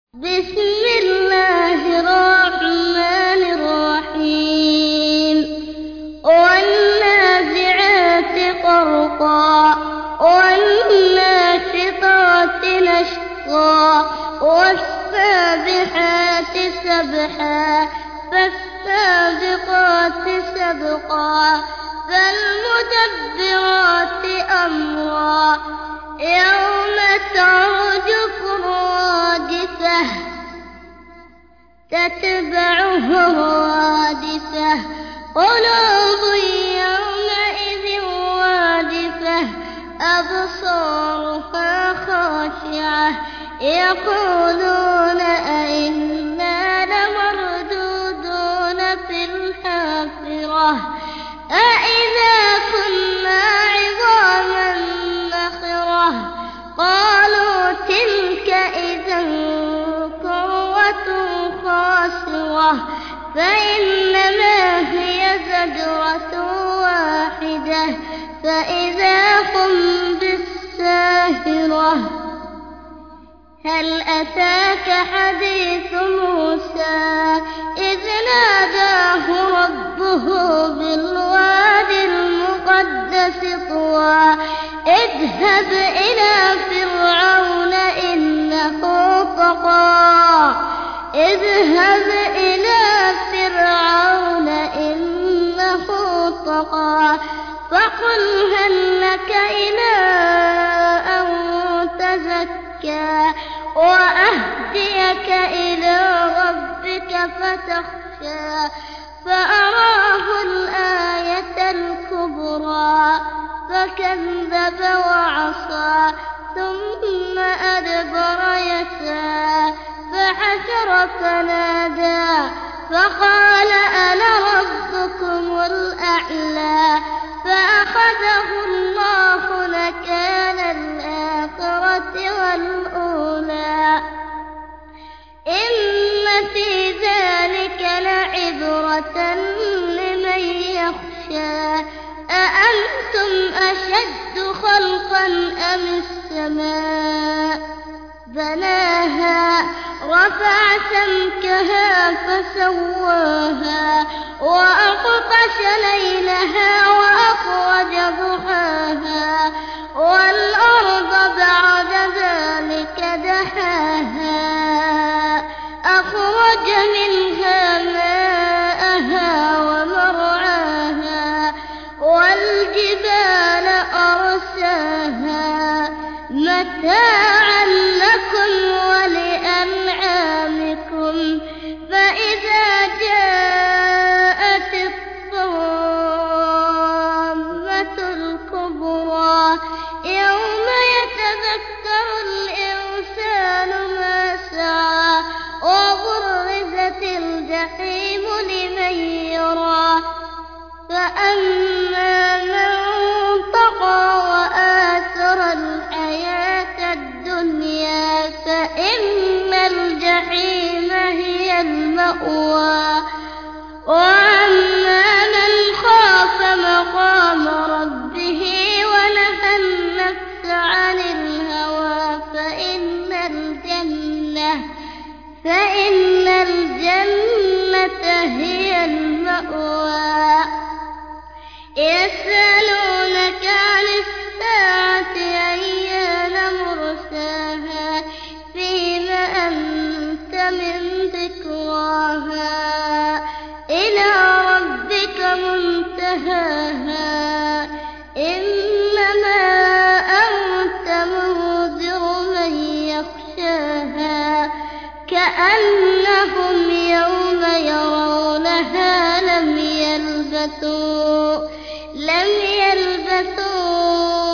بسم الله الرحمن الرحيم والنازعات غرقا والناشطات نشطا والسابحات سبحا فالسابقات سبقا فالمدبرات أمرا يوم ترجف الرادفة تتبعها رادفة قلوب يومئذ واجفة أبصارها خاشعة يقولون أئنا لمردودون في الحافرة أئذا كنا عظاما نخرة قالوا تلك إذا كرة خاسرة فإنما هي زجرة واحدة فإذا هم بالساهرة هل أتاك حديث موسى إذ ناداه ربه بالوادي المقدس طوى اذهب إلى فرعون إنه طغى اذهب إلى فرعون إنه طغى فقل هل لك إلى أن تزكى وأهديك إلى ربك فتخشى فأراه الآية الكبرى فكذب وعصى ثم أدبر يسعى فحشر فنادى فقال أنا ربكم الأعلى فأخذه الله نكال الآخرة والأولى إن في ذلك لعبرة لمن يخشى أأنتم أشد خلقا أم السماء بناها رفع سمكها فسواها وأغطش ليلها وأخرج ضحاها والأرض بعد ذلك دحاها أخرج منها ماءها ومرعاها والجبال أرساها متاعا لكم ولأنعامكم فإذا جاءت الطامة الكبرى يوم يتذكر الإنسان ما سعى وبرزت الجحيم لمن يرى فأما من طغى وآثر الحياة الدنيا فإن الجحيم هي المأوى وأما من خاف مقام ربه ونهى النفس عن الهوى فإن الجنة هي المأوى يسألونك عن الساعة أيان مرساها فيما أنت من ذكراها إلى ربك منتهاها إنما أنت منذر من يخشاها كأنهم يوم يرونها لم يلبثوا